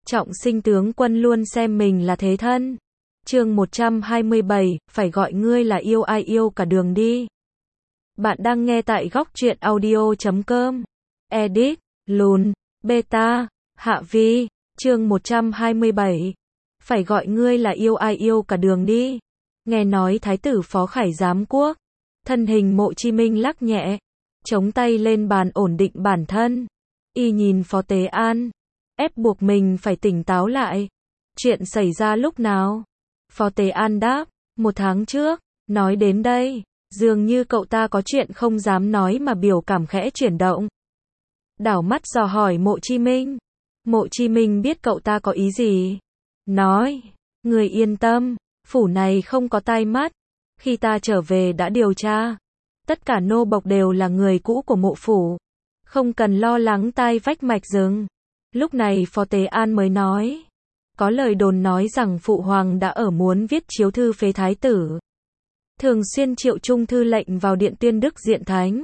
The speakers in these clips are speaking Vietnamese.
Trọng Sinh tướng quân luôn xem mình là thế thân. Chương 127, phải gọi ngươi là yêu ai yêu cả đường đi. Bạn đang nghe tại góc truyện audio.com. Edit, lùn, beta, hạ vi, chương 127. Phải gọi ngươi là yêu ai yêu cả đường đi. Nghe nói Thái tử Phó Khải giám quốc. Thân hình Mộ Chi Minh lắc nhẹ, chống tay lên bàn ổn định bản thân. Y nhìn Phó Tế An, ép buộc mình phải tỉnh táo lại. Chuyện xảy ra lúc nào? Phó Tế An đáp, 1 tháng trước. Nói đến đây, dường như cậu ta có chuyện không dám nói mà biểu cảm khẽ chuyển động. Đảo mắt dò hỏi Mộ Chi Minh. Mộ Chi Minh biết cậu ta có ý gì. Nói, người yên tâm, phủ này không có tai mắt. Khi ta trở về đã điều tra. Tất cả nô bộc đều là người cũ của mộ phủ. Không cần lo lắng tai vách mạch rừng. Lúc này Phó Tế An mới nói. Có lời đồn nói rằng Phụ Hoàng đã ở muốn viết chiếu thư phế thái tử. Thường xuyên triệu trung thư lệnh vào điện tuyên đức diện thánh.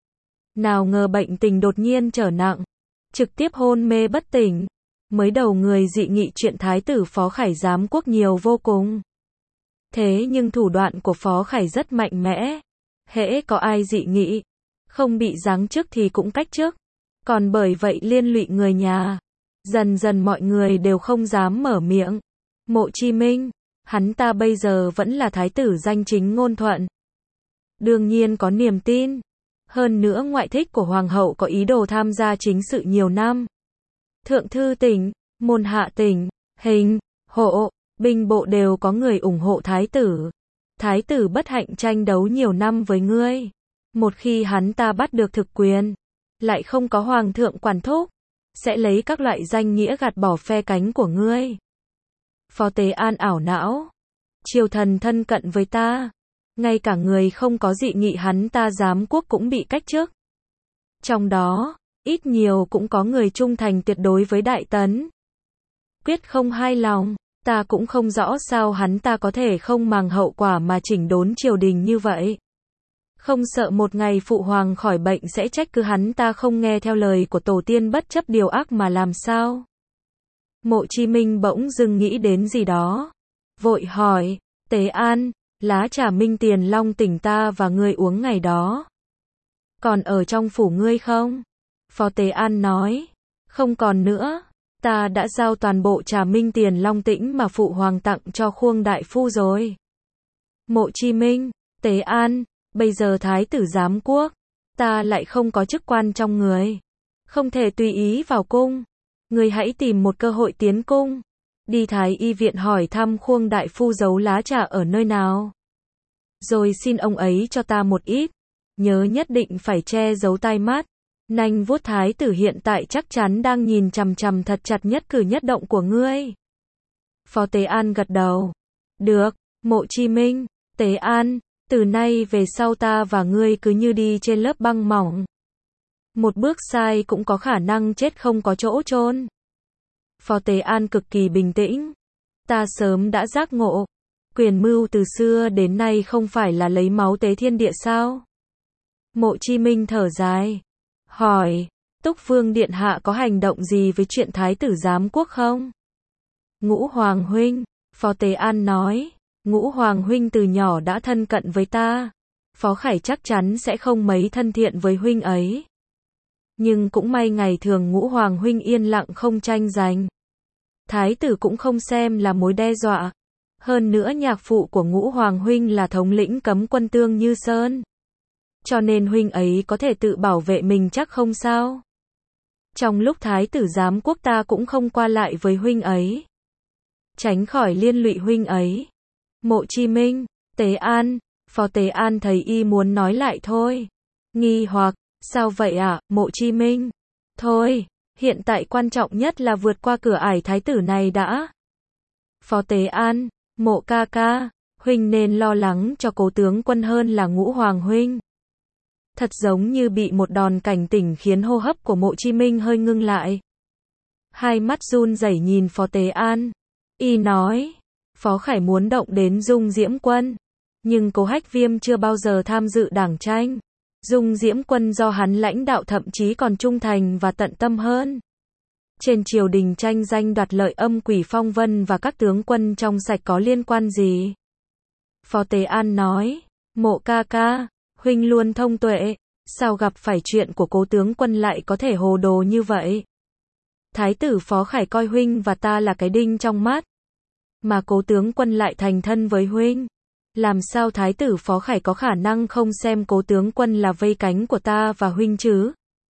Nào ngờ bệnh tình đột nhiên trở nặng. Trực tiếp hôn mê bất tỉnh. Mới đầu người dị nghị chuyện thái tử Phó Khải giám quốc nhiều vô cùng. Thế nhưng thủ đoạn của Phó Khải rất mạnh mẽ. Hễ có ai dị nghị, không bị giáng chức thì cũng cách chức. Còn bởi vậy liên lụy người nhà. Dần dần mọi người đều không dám mở miệng. Mộ Chi Minh, hắn ta bây giờ vẫn là thái tử danh chính ngôn thuận. Đương nhiên có niềm tin. Hơn nữa ngoại thích của hoàng hậu có ý đồ tham gia chính sự nhiều năm. Thượng thư tỉnh, môn hạ tỉnh, hình, hộ, binh bộ đều có người ủng hộ thái tử. Thái tử bất hạnh tranh đấu nhiều năm với ngươi. Một khi hắn ta bắt được thực quyền, lại không có hoàng thượng quản thúc, sẽ lấy các loại danh nghĩa gạt bỏ phe cánh của ngươi. Phó Tế An ảo não. Triều thần thân cận với ta. Ngay cả người không có dị nghị hắn ta giám quốc cũng bị cách chức. Trong đó, ít nhiều cũng có người trung thành tuyệt đối với Đại Tấn. Quyết không hai lòng. Ta cũng không rõ sao hắn ta có thể không màng hậu quả mà chỉnh đốn triều đình như vậy. Không sợ một ngày Phụ Hoàng khỏi bệnh sẽ trách cứ hắn ta không nghe theo lời của tổ tiên bất chấp điều ác mà làm sao? Mộ Chi Minh bỗng dưng nghĩ đến gì đó. Vội hỏi, Tế An, lá trà Minh Tiền Long tỉnh ta và ngươi uống ngày đó. Còn ở trong phủ ngươi không? Phó Tế An nói, không còn nữa. Ta đã giao toàn bộ trà Minh Tiền Long Tĩnh mà Phụ Hoàng tặng cho Khuông Đại Phu rồi. Mộ Chi Minh, Tế An, bây giờ thái tử giám quốc, ta lại không có chức quan trong người. Không thể tùy ý vào cung. Người hãy tìm một cơ hội tiến cung. Đi Thái y viện hỏi thăm Khuông Đại Phu giấu lá trà ở nơi nào. Rồi xin ông ấy cho ta một ít. Nhớ nhất định phải che giấu tai mắt. Nanh vuốt thái tử hiện tại chắc chắn đang nhìn chằm chằm thật chặt nhất cử nhất động của ngươi. Phó Tế An gật đầu. Được, Mộ Chi Minh, Tế An, từ nay về sau ta và ngươi cứ như đi trên lớp băng mỏng. Một bước sai cũng có khả năng chết không có chỗ chôn. Phó Tế An cực kỳ bình tĩnh. Ta sớm đã giác ngộ. Quyền mưu từ xưa đến nay không phải là lấy máu tế thiên địa sao? Mộ Chi Minh thở dài. Hỏi, Túc Vương Điện Hạ có hành động gì với chuyện thái tử giám quốc không? Ngũ Hoàng huynh, Phó Tế An nói, Ngũ Hoàng huynh từ nhỏ đã thân cận với ta. Phó Khải chắc chắn sẽ không mấy thân thiện với huynh ấy. Nhưng cũng may ngày thường Ngũ Hoàng huynh yên lặng không tranh giành. Thái tử cũng không xem là mối đe dọa. Hơn nữa nhạc phụ của Ngũ Hoàng huynh là thống lĩnh cấm quân Tương Như Sơn. Cho nên huynh ấy có thể tự bảo vệ mình chắc không sao. Trong lúc thái tử giám quốc ta cũng không qua lại với huynh ấy. Tránh khỏi liên lụy huynh ấy. Mộ Chi Minh, Tế An, Phó Tế An thấy y muốn nói lại thôi. Nghi hoặc, sao vậy ạ, Mộ Chi Minh? Thôi, hiện tại quan trọng nhất là vượt qua cửa ải thái tử này đã. Phó Tế An, Mộ ca ca, huynh nên lo lắng cho Cố tướng quân hơn là Ngũ Hoàng huynh. Thật giống như bị một đòn cảnh tỉnh khiến hô hấp của Mộ Chi Minh hơi ngưng lại. Hai mắt run rẩy nhìn Phó Tế An. Y nói, Phó Khải muốn động đến Dung Diễm Quân. Nhưng Cố Hách Viêm chưa bao giờ tham dự đảng tranh. Dung Diễm Quân do hắn lãnh đạo thậm chí còn trung thành và tận tâm hơn. Trên triều đình tranh danh đoạt lợi âm quỷ phong vân và các tướng quân trong sạch có liên quan gì? Phó Tế An nói, Mộ ca ca, huynh luôn thông tuệ, sao gặp phải chuyện của Cố tướng quân lại có thể hồ đồ như vậy? Thái tử Phó Khải coi huynh và ta là cái đinh trong mắt, mà Cố tướng quân lại thành thân với huynh. Làm sao Thái tử Phó Khải có khả năng không xem Cố tướng quân là vây cánh của ta và huynh chứ?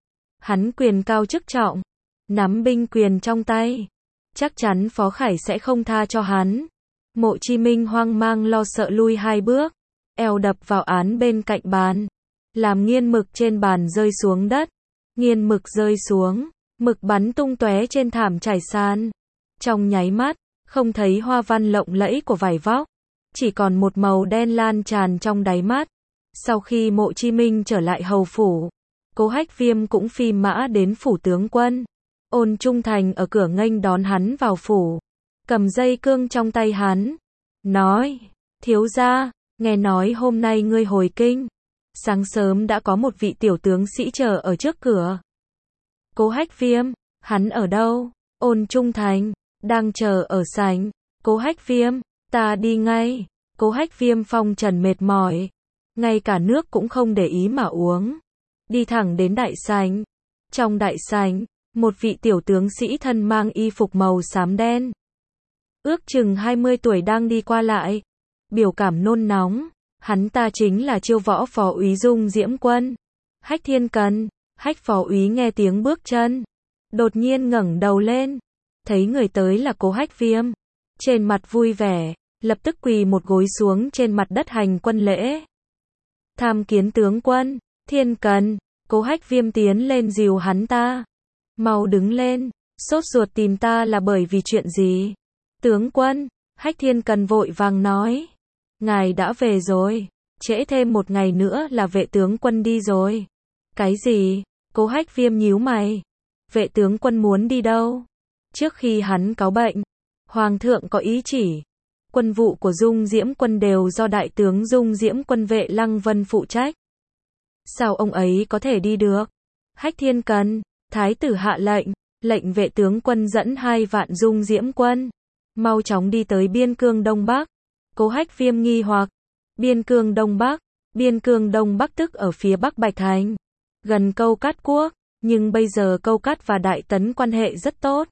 Hắn quyền cao chức trọng, nắm binh quyền trong tay, chắc chắn Phó Khải sẽ không tha cho hắn. Mộ Chí Minh hoang mang lo sợ lui 2 bước, eo đập vào án bên cạnh bàn, làm nghiên mực trên bàn rơi xuống đất. Nghiên mực rơi xuống, mực bắn tung tóe trên thảm trải sàn. Trong nháy mắt, không thấy hoa văn lộng lẫy của vải vóc, chỉ còn một màu đen lan tràn trong đáy mắt. Sau khi Mộ Chí Minh trở lại hầu phủ, Cố Hách Viêm cũng phi mã đến phủ tướng quân. Ôn Trung Thành ở cửa nghênh đón hắn vào phủ, cầm dây cương trong tay hắn, nói, thiếu gia, nghe nói hôm nay ngươi hồi kinh, sáng sớm đã có một vị tiểu tướng sĩ chờ ở trước cửa. Cố Hách Viêm, hắn ở đâu? Ôn Trung Thành, đang chờ ở sảnh. Cố Hách Viêm, ta đi ngay. Cố Hách Viêm phong trần mệt mỏi, ngay cả nước cũng không để ý mà uống, đi thẳng đến đại sảnh. Trong đại sảnh, một vị tiểu tướng sĩ thân mang y phục màu xám đen, ước chừng 20 tuổi đang đi qua lại, biểu cảm nôn nóng. Hắn ta chính là Chiêu Võ Phó úy Dung Diễm Quân, Hách Thiên Cần. Hách Phó úy nghe tiếng bước chân, đột nhiên ngẩng đầu lên, thấy người tới là Cố Hách Viêm, trên mặt vui vẻ, lập tức quỳ một gối xuống trên mặt đất hành quân lễ. Tham kiến tướng quân. Thiên Cần. Cố Hách Viêm tiến lên dìu hắn ta, mau đứng lên, sốt ruột tìm ta là bởi vì chuyện gì? Tướng quân. Hách Thiên Cần vội vàng nói, ngài đã về rồi, trễ thêm một ngày nữa là vệ tướng quân đi rồi. Cái gì? Cố Hách Viêm nhíu mày, vệ tướng quân muốn đi đâu? Trước khi hắn cáo bệnh, Hoàng thượng có ý chỉ, quân vụ của Dung Diễm Quân đều do đại tướng Dung Diễm Quân Vệ Lăng Vân phụ trách. Sao ông ấy có thể đi được? Hách Thiên Cần, thái tử hạ lệnh, lệnh vệ tướng quân dẫn 2 vạn Dung Diễm Quân, mau chóng đi tới biên cương Đông Bắc. Cố Hách Viêm nghi hoặc, biên cương Đông Bắc? Biên cương Đông Bắc tức ở phía Bắc Bạch Thành, gần Câu Cát Quốc, nhưng bây giờ Câu Cát và Đại Tấn quan hệ rất tốt.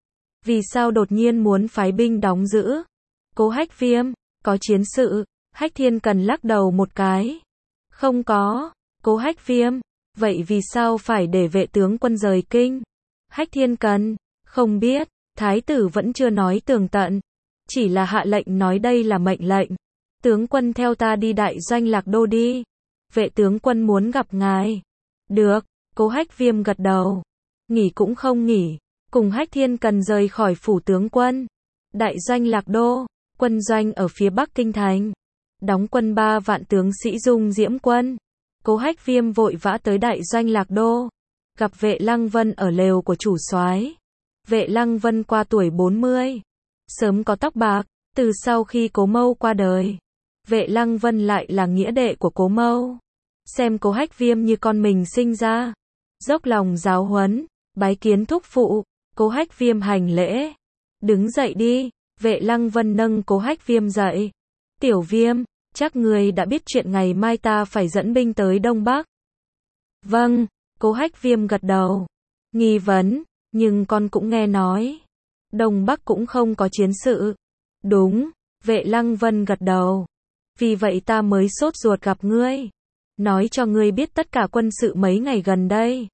Vì sao đột nhiên muốn phái binh đóng giữ? Cố Hách Viêm, có chiến sự. Hách Thiên Cần lắc đầu một cái, không có. Cố Hách Viêm, vậy vì sao phải để vệ tướng quân rời kinh? Hách Thiên Cần, không biết, thái tử vẫn chưa nói tường tận, chỉ là hạ lệnh nói đây là mệnh lệnh. Tướng quân theo ta đi đại doanh Lạc Đô đi, vệ tướng quân muốn gặp ngài. Được. Cố Hách Viêm gật đầu, nghỉ cũng không nghỉ, cùng Hách Thiên Cần rời khỏi phủ tướng quân. Đại doanh Lạc Đô, quân doanh ở phía Bắc kinh thành, đóng quân 3 vạn tướng sĩ Dung Diễm Quân. Cố Hách Viêm vội vã tới đại doanh Lạc Đô, gặp Vệ Lăng Vân ở lều của chủ soái. Vệ Lăng Vân qua tuổi 40, sớm có tóc bạc, từ sau khi Cố Mâu qua đời, Vệ Lăng Vân lại là nghĩa đệ của Cố Mâu, xem Cố Hách Viêm như con mình sinh ra, dốc lòng giáo huấn, bái kiến thúc phụ. Cố Hách Viêm hành lễ, đứng dậy đi. Vệ Lăng Vân nâng Cố Hách Viêm dậy. Tiểu Viêm, chắc ngươi đã biết chuyện ngày mai ta phải dẫn binh tới Đông Bắc. Vâng. Cố Hách Viêm gật đầu. Nghi vấn, nhưng con cũng nghe nói Đông Bắc cũng không có chiến sự. Đúng. Vệ Lăng Vân gật đầu. Vì vậy ta mới sốt ruột gặp ngươi, nói cho ngươi biết tất cả quân sự mấy ngày gần đây,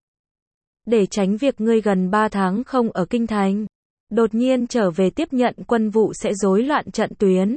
để tránh việc ngươi gần 3 tháng không ở kinh thành, đột nhiên trở về tiếp nhận quân vụ sẽ rối loạn trận tuyến.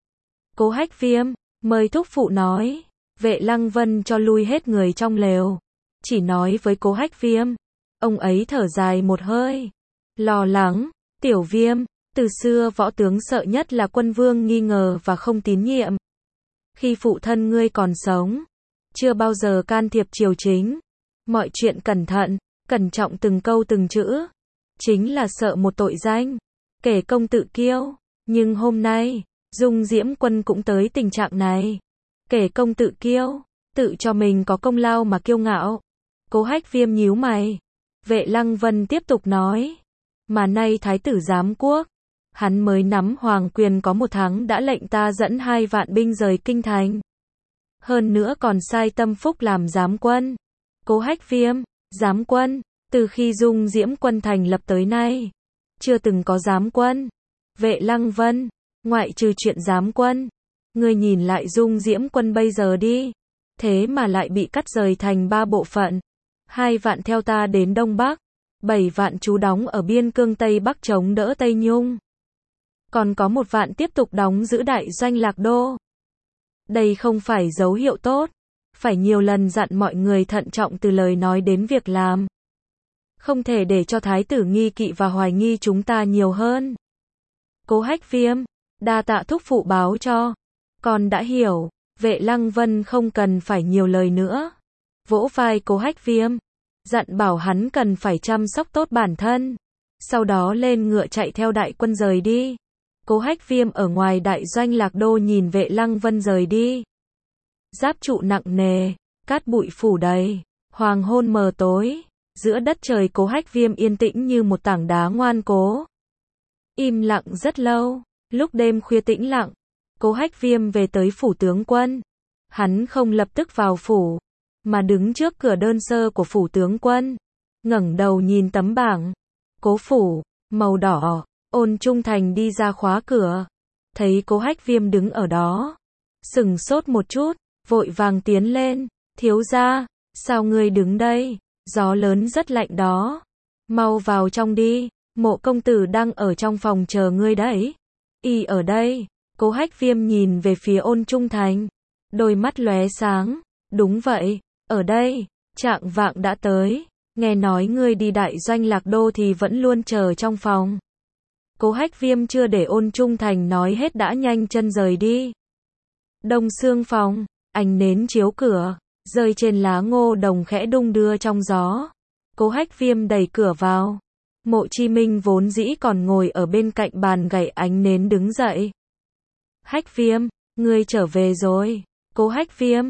Cố Hách Viêm, mời thúc phụ nói. Vệ Lăng Vân cho lui hết người trong lều, chỉ nói với Cố Hách Viêm. Ông ấy thở dài một hơi, lo lắng. Tiểu Viêm, từ xưa võ tướng sợ nhất là quân vương nghi ngờ và không tín nhiệm. Khi phụ thân ngươi còn sống, chưa bao giờ can thiệp triều chính, mọi chuyện cẩn thận, cẩn trọng từng câu từng chữ, chính là sợ một tội danh, kể công tự kiêu. Nhưng hôm nay, Dung Diễm Quân cũng tới tình trạng này, kể công tự kiêu, tự cho mình có công lao mà kiêu ngạo. Cố Hách Viêm nhíu mày. Vệ Lăng Vân tiếp tục nói, Mà nay thái tử giám quốc, hắn mới nắm hoàng quyền có 1 tháng đã lệnh ta dẫn 2 vạn binh rời kinh thành. Hơn nữa còn sai Tâm Phúc làm giám quân. Cố Hách Viêm, giám quân, từ khi Dung Diễm quân thành lập tới nay, chưa từng có giám quân. Vệ Lăng Vân, ngoại trừ chuyện giám quân, ngươi nhìn lại Dung Diễm quân bây giờ đi, thế mà lại bị cắt rời thành 3 bộ phận. 2 vạn theo ta đến Đông Bắc, 7 vạn trú đóng ở biên cương Tây Bắc chống đỡ Tây Nhung. Còn có 1 vạn tiếp tục đóng giữ đại doanh Lạc Đô. Đây không phải dấu hiệu tốt, phải nhiều lần dặn mọi người thận trọng từ lời nói đến việc làm. Không thể để cho thái tử nghi kỵ và hoài nghi chúng ta nhiều hơn. Cố Hách Viêm, đa tạ thúc phụ báo cho. Con đã hiểu. Vệ Lăng Vân không cần phải nhiều lời nữa. Vỗ vai Cố Hách Viêm, dặn bảo hắn cần phải chăm sóc tốt bản thân. Sau đó lên ngựa chạy theo đại quân rời đi. Cố Hách Viêm ở ngoài đại doanh Lạc Đô nhìn Vệ Lăng Vân rời đi. Giáp trụ nặng nề, cát bụi phủ đầy, hoàng hôn mờ tối, giữa đất trời Cố Hách Viêm yên tĩnh như một tảng đá ngoan cố. Im lặng rất lâu, lúc đêm khuya tĩnh lặng, Cố Hách Viêm về tới phủ tướng quân. Hắn không lập tức vào phủ, mà đứng trước cửa đơn sơ của phủ tướng quân, ngẩng đầu nhìn tấm bảng. Cố phủ, màu đỏ, Ôn Trung Thành đi ra khóa cửa, thấy Cố Hách Viêm đứng ở đó, sững sốt một chút, vội vàng tiến lên, thiếu gia, sao ngươi đứng đây, gió lớn rất lạnh đó, mau vào trong đi, Mộ công tử đang ở trong phòng chờ ngươi đấy. Y ở đây. Cố Hách Viêm nhìn về phía Ôn Trung Thành, đôi mắt lóe sáng, đúng vậy, ở đây, chạng vạng đã tới, nghe nói ngươi đi đại doanh Lạc Đô thì vẫn luôn chờ trong phòng. Cố Hách Viêm chưa để Ôn Trung Thành nói hết đã nhanh chân rời đi. Đông sương phòng, ánh nến chiếu cửa, rơi trên lá ngô đồng khẽ đung đưa trong gió. Cố Hách Viêm đẩy cửa vào. Mộ Chi Minh vốn dĩ còn ngồi ở bên cạnh bàn gậy ánh nến đứng dậy. Hách Viêm, ngươi trở về rồi. Cố Hách Viêm,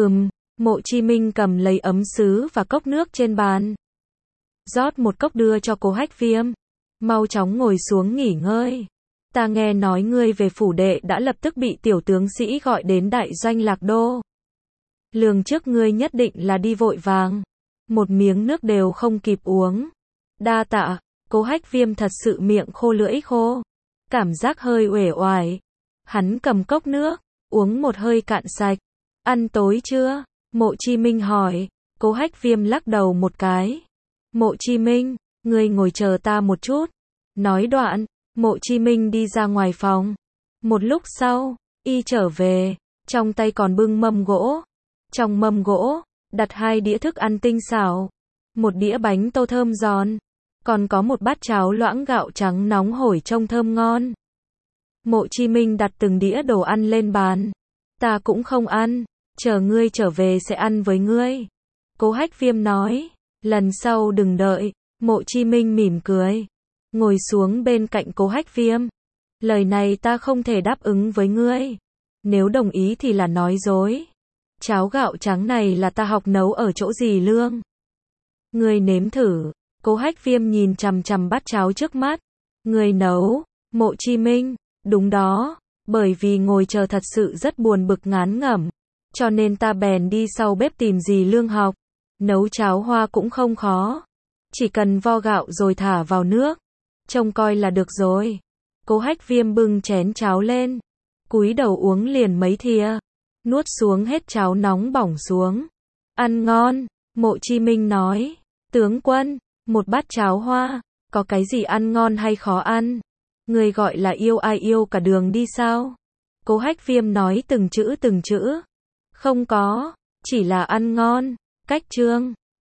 Mộ Chi Minh cầm lấy ấm sứ và cốc nước trên bàn. Rót một cốc đưa cho Cố Hách Viêm. Mau chóng ngồi xuống nghỉ ngơi. Ta nghe nói ngươi về phủ đệ đã lập tức bị tiểu tướng sĩ gọi đến đại doanh Lạc Đô. Lường trước ngươi nhất định là đi vội vàng. Một miếng nước đều không kịp uống. Đa tạ. Cố Hách Viêm thật sự miệng khô lưỡi khô. Cảm giác hơi uể oải. Hắn cầm cốc nước, uống một hơi cạn sạch. Ăn tối chưa? Mộ Chi Minh hỏi. Cố Hách Viêm lắc đầu một cái. Mộ Chi Minh, ngươi ngồi chờ ta một chút. Nói đoạn, Mộ Chi Minh đi ra ngoài phòng. Một lúc sau, y trở về, trong tay còn bưng mâm gỗ. Trong mâm gỗ, đặt 2 đĩa thức ăn tinh xảo. Một đĩa bánh tô thơm giòn. Còn có một bát cháo loãng gạo trắng nóng hổi trông thơm ngon. Mộ Chi Minh đặt từng đĩa đồ ăn lên bàn. Ta cũng không ăn, chờ ngươi trở về sẽ ăn với ngươi. Cố Hách Viêm nói, lần sau đừng đợi. Mộ Chi Minh mỉm cười, ngồi xuống bên cạnh Cố Hách Viêm. Lời này ta không thể đáp ứng với ngươi. Nếu đồng ý thì là nói dối. Cháo gạo trắng này là ta học nấu ở chỗ dì Lương. Ngươi nếm thử. Cố Hách Viêm nhìn chằm chằm bát cháo trước mắt. Ngươi nấu? Mộ Chi Minh, đúng đó, bởi vì ngồi chờ thật sự rất buồn bực ngán ngẩm, cho nên ta bèn đi sau bếp tìm dì Lương học. Nấu cháo hoa cũng không khó, chỉ cần vo gạo rồi thả vào nước, trông coi là được rồi. Cố Hách Viêm bưng chén cháo lên, cúi đầu uống liền mấy thìa, nuốt xuống hết cháo nóng bỏng xuống. Ăn ngon. Mộ Chi Minh nói. Tướng quân, một bát cháo hoa, có cái gì ăn ngon hay khó ăn? Người gọi là yêu ai yêu cả đường đi sao? Cố Hách Viêm nói từng chữ từng chữ. Không có, chỉ là ăn ngon. Cách chương